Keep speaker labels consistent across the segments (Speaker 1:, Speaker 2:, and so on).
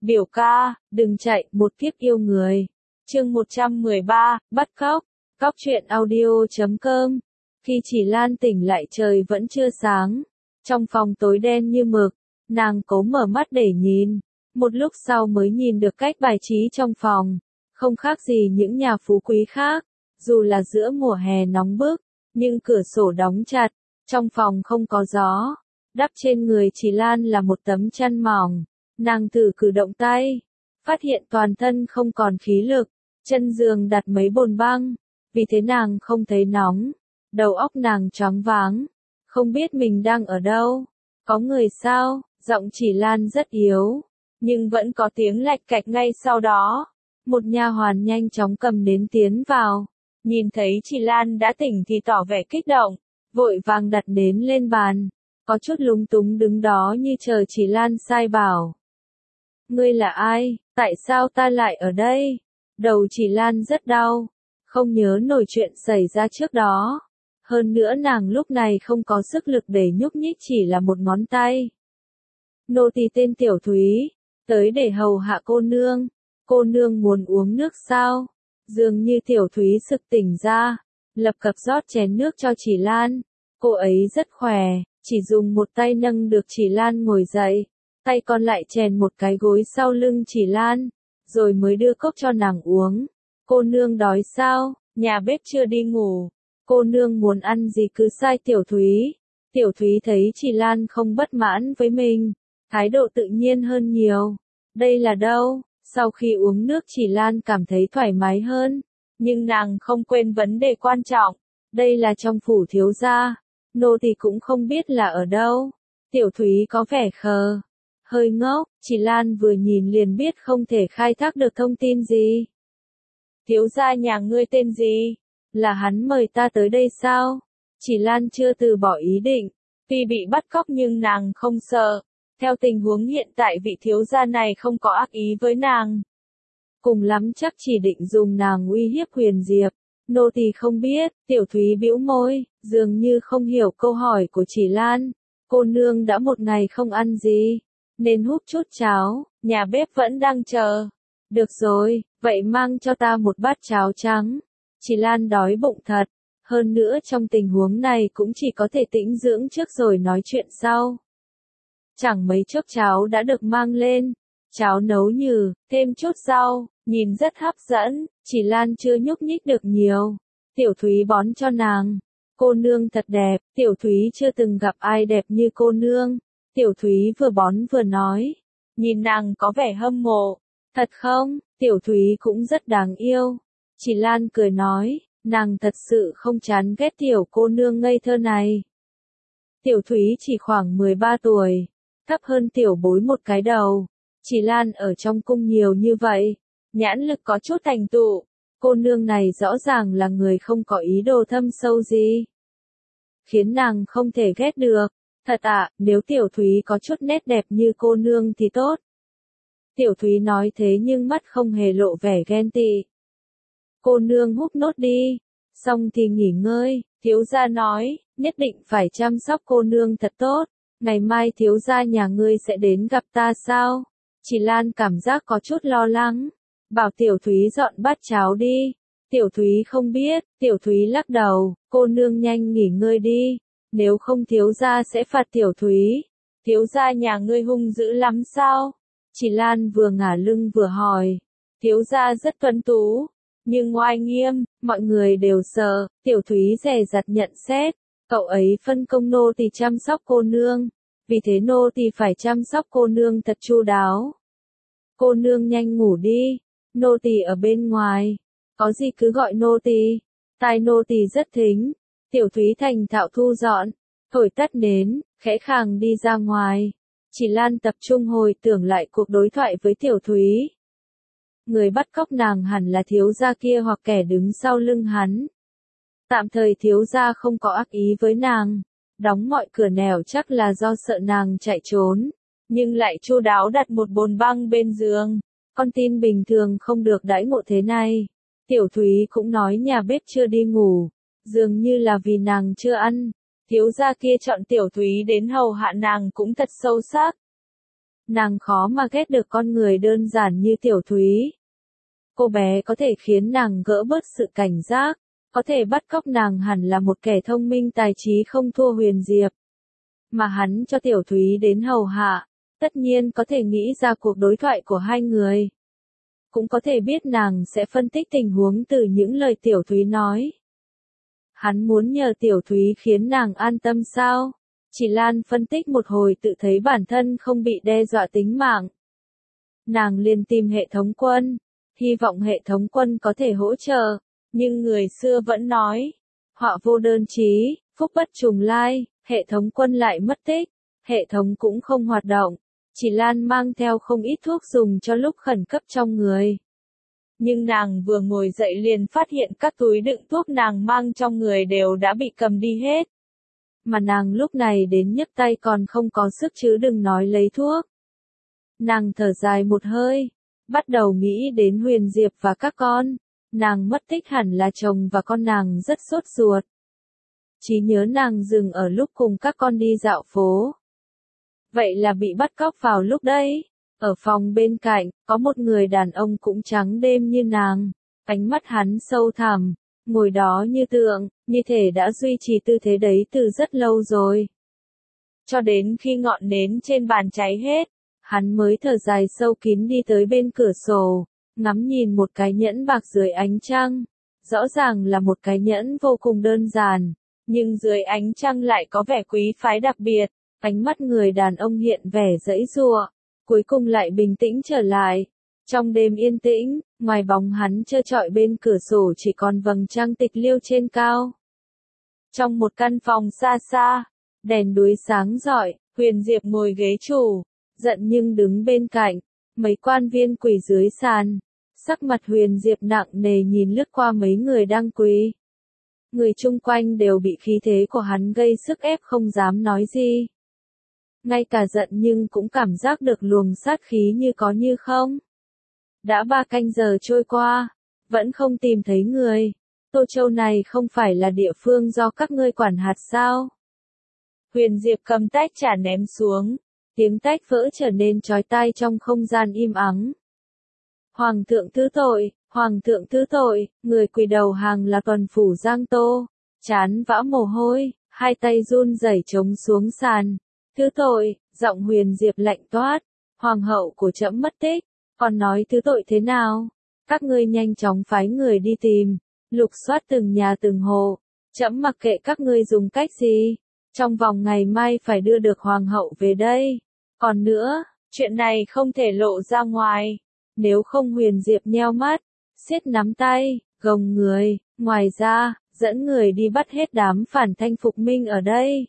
Speaker 1: Biểu ca, đừng chạy, một kiếp yêu người. Chương 113, bắt cóc. Cóc truyện audio.com. Khi Chỉ Lan tỉnh lại trời vẫn chưa sáng. Trong phòng tối đen như mực, nàng cố mở mắt để nhìn. Một lúc sau mới nhìn được cách bài trí trong phòng. Không khác gì những nhà phú quý khác. Dù là giữa mùa hè nóng bức, nhưng cửa sổ đóng chặt. Trong phòng không có gió. Đắp trên người Chỉ Lan là một tấm chăn mỏng. Nàng thử cử động tay, phát hiện toàn thân không còn khí lực, chân giường đặt mấy bồn băng, vì thế nàng không thấy nóng, đầu óc nàng choáng váng, không biết mình đang ở đâu, có người sao, giọng Chỉ Lan rất yếu, nhưng vẫn có tiếng lạch cạch ngay sau đó, một nha hoàn nhanh chóng cầm nến tiến vào, nhìn thấy Chỉ Lan đã tỉnh thì tỏ vẻ kích động, vội vàng đặt nến lên bàn, có chút lúng túng đứng đó như chờ Chỉ Lan sai bảo. Ngươi là ai, tại sao ta lại ở đây? Đầu Chỉ Lan rất đau, không nhớ nổi chuyện xảy ra trước đó. Hơn nữa nàng lúc này không có sức lực để nhúc nhích chỉ là một ngón tay. Nô tỳ tên Tiểu Thúy, tới để hầu hạ cô nương muốn uống nước sao? Dường như Tiểu Thúy sực tỉnh ra, lập cập rót chén nước cho Chỉ Lan. Cô ấy rất khỏe, chỉ dùng một tay nâng được Chỉ Lan ngồi dậy. Tay còn lại chèn một cái gối sau lưng Chỉ Lan, rồi mới đưa cốc cho nàng uống. Cô nương đói sao, nhà bếp chưa đi ngủ. Cô nương muốn ăn gì cứ sai Tiểu Thúy. Tiểu Thúy thấy Chỉ Lan không bất mãn với mình, thái độ tự nhiên hơn nhiều. Đây là đâu? Sau khi uống nước Chỉ Lan cảm thấy thoải mái hơn, nhưng nàng không quên vấn đề quan trọng. Đây là trong phủ thiếu gia, nô tỳ cũng không biết là ở đâu. Tiểu Thúy có vẻ khờ. Hơi ngốc, Chỉ Lan vừa nhìn liền biết không thể khai thác được thông tin gì. Thiếu gia nhà ngươi tên gì? Là hắn mời ta tới đây sao? Chỉ Lan chưa từ bỏ ý định, tuy bị bắt cóc nhưng nàng không sợ. Theo tình huống hiện tại vị thiếu gia này không có ác ý với nàng. Cùng lắm chắc chỉ định dùng nàng uy hiếp Huyền Diệp. Nô tỳ không biết, Tiểu Thúy bĩu môi, dường như không hiểu câu hỏi của Chỉ Lan. Cô nương đã một ngày không ăn gì, nên húp chút cháo, nhà bếp vẫn đang chờ. Được rồi, vậy mang cho ta một bát cháo trắng. Chỉ Lan đói bụng thật, hơn nữa trong tình huống này cũng chỉ có thể tĩnh dưỡng trước rồi nói chuyện sau. Chẳng mấy chốc cháo đã được mang lên, cháo nấu nhừ, thêm chút rau, nhìn rất hấp dẫn, Chỉ Lan chưa nhúc nhích được nhiều. Tiểu Thúy bón cho nàng. Cô nương thật đẹp, Tiểu Thúy chưa từng gặp ai đẹp như cô nương. Tiểu Thúy vừa bón vừa nói, nhìn nàng có vẻ hâm mộ. Thật không, Tiểu Thúy cũng rất đáng yêu. Chỉ Lan cười nói, nàng thật sự không chán ghét tiểu cô nương ngây thơ này. Tiểu Thúy chỉ khoảng 13 tuổi, thấp hơn tiểu bối một cái đầu. Chỉ Lan ở trong cung nhiều như vậy, nhãn lực có chút thành tựu. Cô nương này rõ ràng là người không có ý đồ thâm sâu gì, khiến nàng không thể ghét được. Thật ạ, nếu Tiểu Thúy có chút nét đẹp như cô nương thì tốt. Tiểu Thúy nói thế nhưng mắt không hề lộ vẻ ghen tị. Cô nương húp nốt đi, xong thì nghỉ ngơi, thiếu gia nói, nhất định phải chăm sóc cô nương thật tốt. Ngày mai thiếu gia nhà ngươi sẽ đến gặp ta sao? Chỉ Lan cảm giác có chút lo lắng, bảo Tiểu Thúy dọn bát cháo đi. Tiểu Thúy không biết, Tiểu Thúy lắc đầu, cô nương nhanh nghỉ ngơi đi. Nếu không thiếu gia sẽ phạt Tiểu Thúy. Thiếu gia nhà ngươi hung dữ lắm sao? Chỉ Lan vừa ngả lưng vừa hỏi. Thiếu gia rất tuấn tú, nhưng oai nghiêm, mọi người đều sợ. Tiểu Thúy dè dặt nhận xét. Cậu ấy phân công nô tỳ chăm sóc cô nương, vì thế nô tỳ phải chăm sóc cô nương thật chu đáo. Cô nương nhanh ngủ đi, nô tỳ ở bên ngoài, có gì cứ gọi nô tỳ. Tai nô tỳ rất thính. Tiểu Thúy thành thạo thu dọn, thổi tắt nến, khẽ khàng đi ra ngoài. Chỉ Lan tập trung hồi tưởng lại cuộc đối thoại với Tiểu Thúy. Người bắt cóc nàng hẳn là thiếu gia kia hoặc kẻ đứng sau lưng hắn. Tạm thời thiếu gia không có ác ý với nàng, đóng mọi cửa nẻo chắc là do sợ nàng chạy trốn, nhưng lại chu đáo đặt một bồn băng bên giường. Con tin bình thường không được đãi ngộ thế này. Tiểu Thúy cũng nói nhà bếp chưa đi ngủ, dường như là vì nàng chưa ăn. Thiếu gia kia chọn Tiểu Thúy đến hầu hạ nàng cũng thật sâu sắc. Nàng khó mà ghét được con người đơn giản như Tiểu Thúy. Cô bé có thể khiến nàng gỡ bớt sự cảnh giác, có thể bắt cóc nàng hẳn là một kẻ thông minh tài trí không thua Huyền Diệp. Mà hắn cho Tiểu Thúy đến hầu hạ, tất nhiên có thể nghĩ ra cuộc đối thoại của hai người. Cũng có thể biết nàng sẽ phân tích tình huống từ những lời Tiểu Thúy nói. Hắn muốn nhờ Tiểu Thúy khiến nàng an tâm sao? Chỉ Lan phân tích một hồi tự thấy bản thân không bị đe dọa tính mạng. Nàng liền tìm hệ thống quân, hy vọng hệ thống quân có thể hỗ trợ, nhưng người xưa vẫn nói, họa vô đơn chí, phúc bất trùng lai, hệ thống quân lại mất tích, hệ thống cũng không hoạt động. Chỉ Lan mang theo không ít thuốc dùng cho lúc khẩn cấp trong người. Nhưng nàng vừa ngồi dậy liền phát hiện các túi đựng thuốc nàng mang trong người đều đã bị cầm đi hết. Mà nàng lúc này đến nhấc tay còn không có sức chứ đừng nói lấy thuốc. Nàng thở dài một hơi, bắt đầu nghĩ đến Huyền Diệp và các con. Nàng mất tích hẳn là chồng và con nàng rất sốt ruột. Chỉ nhớ nàng dừng ở lúc cùng các con đi dạo phố. Vậy là bị bắt cóc vào lúc đấy. Ở phòng bên cạnh, có một người đàn ông cũng trắng đêm như nàng. Ánh mắt hắn sâu thẳm, ngồi đó như tượng, như thể đã duy trì tư thế đấy từ rất lâu rồi. Cho đến khi ngọn nến trên bàn cháy hết, hắn mới thở dài sâu kín đi tới bên cửa sổ, ngắm nhìn một cái nhẫn bạc dưới ánh trăng. Rõ ràng là một cái nhẫn vô cùng đơn giản, nhưng dưới ánh trăng lại có vẻ quý phái đặc biệt. Ánh mắt người đàn ông hiện vẻ giãy giụa, cuối cùng lại bình tĩnh trở lại. Trong đêm yên tĩnh, ngoài bóng hắn trơ trọi bên cửa sổ chỉ còn vầng trăng tịch liêu trên cao. Trong một căn phòng xa xa, đèn đuối sáng rọi, Huyền Diệp ngồi ghế chủ, giận nhưng đứng bên cạnh, mấy quan viên quỳ dưới sàn. Sắc mặt Huyền Diệp nặng nề nhìn lướt qua mấy người đang quỳ. Người chung quanh đều bị khí thế của hắn gây sức ép không dám nói gì. Ngay cả giận nhưng cũng cảm giác được luồng sát khí như có như không. Đã 3 canh giờ trôi qua, vẫn không tìm thấy người. Tô Châu này không phải là địa phương do các ngươi quản hạt sao? Huyền Diệp cầm tách trà ném xuống, tiếng tách vỡ trở nên chói tai trong không gian im ắng. Hoàng thượng thứ tội, Hoàng thượng thứ tội, người quỳ đầu hàng là tuần phủ Giang Tô, chán vã mồ hôi, hai tay run rẩy chống xuống sàn. Thứ tội, giọng Huyền Diệp lạnh toát, hoàng hậu của trẫm mất tích, còn nói thứ tội thế nào? Các ngươi nhanh chóng phái người đi tìm, lục soát từng nhà từng hộ, trẫm mặc kệ các ngươi dùng cách gì, trong vòng ngày mai phải đưa được hoàng hậu về đây. Còn nữa, chuyện này không thể lộ ra ngoài, nếu không Huyền Diệp nheo mắt, siết nắm tay, gồng người, ngoài ra, dẫn người đi bắt hết đám phản thanh phục minh ở đây.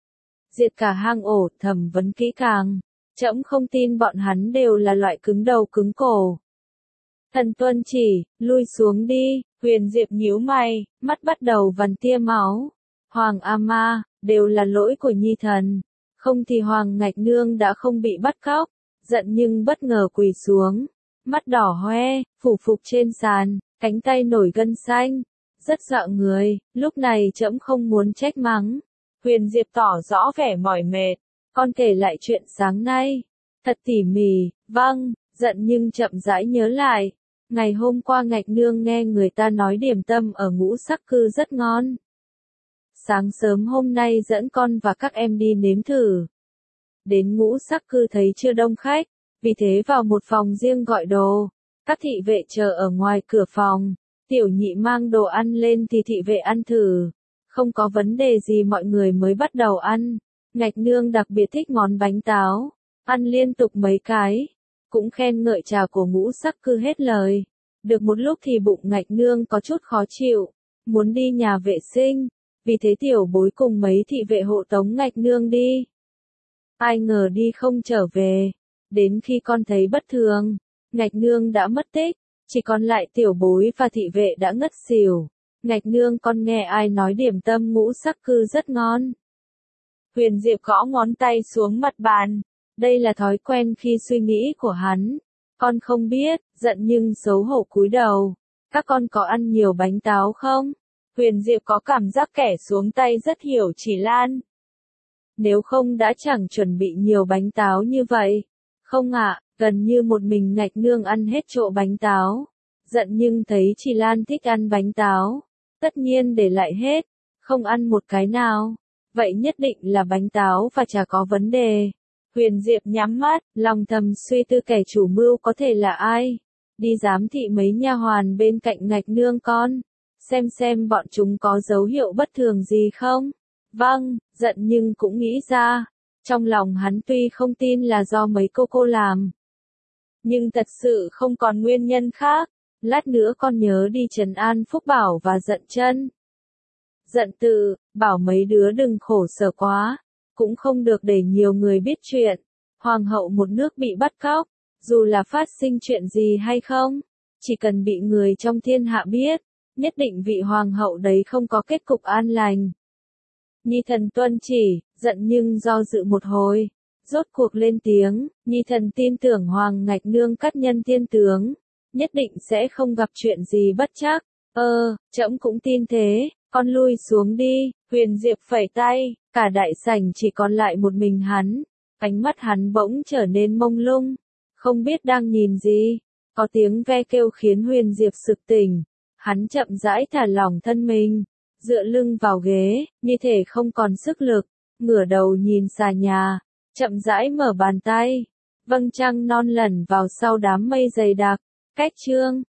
Speaker 1: Diệt cả hang ổ, thẩm vấn kỹ càng. Trẫm không tin bọn hắn đều là loại cứng đầu cứng cổ. Thần tuân chỉ, lui xuống đi. Huyền Diệp nhíu mày, mắt bắt đầu vằn tia máu. Hoàng Ama, đều là lỗi của nhi thần. Không thì Hoàng Ngạch Nương đã không bị bắt cóc. Giận nhưng bất ngờ quỳ xuống. Mắt đỏ hoe, phủ phục trên sàn, cánh tay nổi gân xanh. Rất sợ người, lúc này trẫm không muốn trách mắng. Huyền Diệp tỏ rõ vẻ mỏi mệt. Con kể lại chuyện sáng nay. Thật tỉ mỉ, vâng, giận nhưng chậm rãi nhớ lại. Ngày hôm qua Ngạch Nương nghe người ta nói điểm tâm ở Ngũ Sắc Cư rất ngon. Sáng sớm hôm nay dẫn con và các em đi nếm thử. Đến Ngũ Sắc Cư thấy chưa đông khách, vì thế vào một phòng riêng gọi đồ. Các thị vệ chờ ở ngoài cửa phòng. Tiểu nhị mang đồ ăn lên thì thị vệ ăn thử. Không có vấn đề gì mọi người mới bắt đầu ăn. Ngạch Nương đặc biệt thích món bánh táo. Ăn liên tục mấy cái. Cũng khen ngợi trà của Ngũ Sắc Cư hết lời. Được một lúc thì bụng Ngạch Nương có chút khó chịu. Muốn đi nhà vệ sinh. Vì thế tiểu bối cùng mấy thị vệ hộ tống Ngạch Nương đi. Ai ngờ đi không trở về. Đến khi con thấy bất thường, Ngạch Nương đã mất tích. Chỉ còn lại tiểu bối và thị vệ đã ngất xỉu. Ngạch Nương con nghe ai nói điểm tâm Ngũ Sắc Cư rất ngon. Huyền Diệp gõ ngón tay xuống mặt bàn. Đây là thói quen khi suy nghĩ của hắn. Con không biết, giận nhưng xấu hổ cúi đầu. Các con có ăn nhiều bánh táo không? Huyền Diệp có cảm giác kẻ xuống tay rất hiểu Chỉ Lan. Nếu không đã chẳng chuẩn bị nhiều bánh táo như vậy. Không ạ, gần như một mình Ngạch Nương ăn hết chỗ bánh táo. Giận nhưng thấy chị Lan thích ăn bánh táo. Tất nhiên để lại hết, không ăn một cái nào. Vậy nhất định là bánh táo và chả có vấn đề. Huyền Diệp nhắm mắt, lòng thầm suy tư kẻ chủ mưu có thể là ai. Đi giám thị mấy nha hoàn bên cạnh Ngạch Nương con. Xem bọn chúng có dấu hiệu bất thường gì không. Vâng, giận nhưng cũng nghĩ ra. Trong lòng hắn tuy không tin là do mấy cô làm. Nhưng thật sự không còn nguyên nhân khác. Lát nữa con nhớ đi trấn an Phúc Bảo và Giận Chân. Giận Tự, bảo mấy đứa đừng khổ sở quá. Cũng không được để nhiều người biết chuyện. Hoàng hậu một nước bị bắt cóc. Dù là phát sinh chuyện gì hay không. Chỉ cần bị người trong thiên hạ biết. Nhất định vị hoàng hậu đấy không có kết cục an lành. Nhi thần tuân chỉ, giận nhưng do dự một hồi. Rốt cuộc lên tiếng, Nhi thần tin tưởng Hoàng Ngạch Nương cắt nhân tiên tướng. Nhất định sẽ không gặp chuyện gì bất trắc. Trẫm cũng tin thế, con lui xuống đi. Huyền Diệp phẩy tay, cả đại sảnh chỉ còn lại một mình hắn. Ánh mắt hắn bỗng trở nên mông lung. Không biết đang nhìn gì. Có tiếng ve kêu khiến Huyền Diệp sực tỉnh. Hắn chậm rãi thả lỏng thân mình. Dựa lưng vào ghế, như thể không còn sức lực. Ngửa đầu nhìn xà nhà. Chậm rãi mở bàn tay. Vâng trăng non lẩn vào sau đám mây dày đặc. Cách chương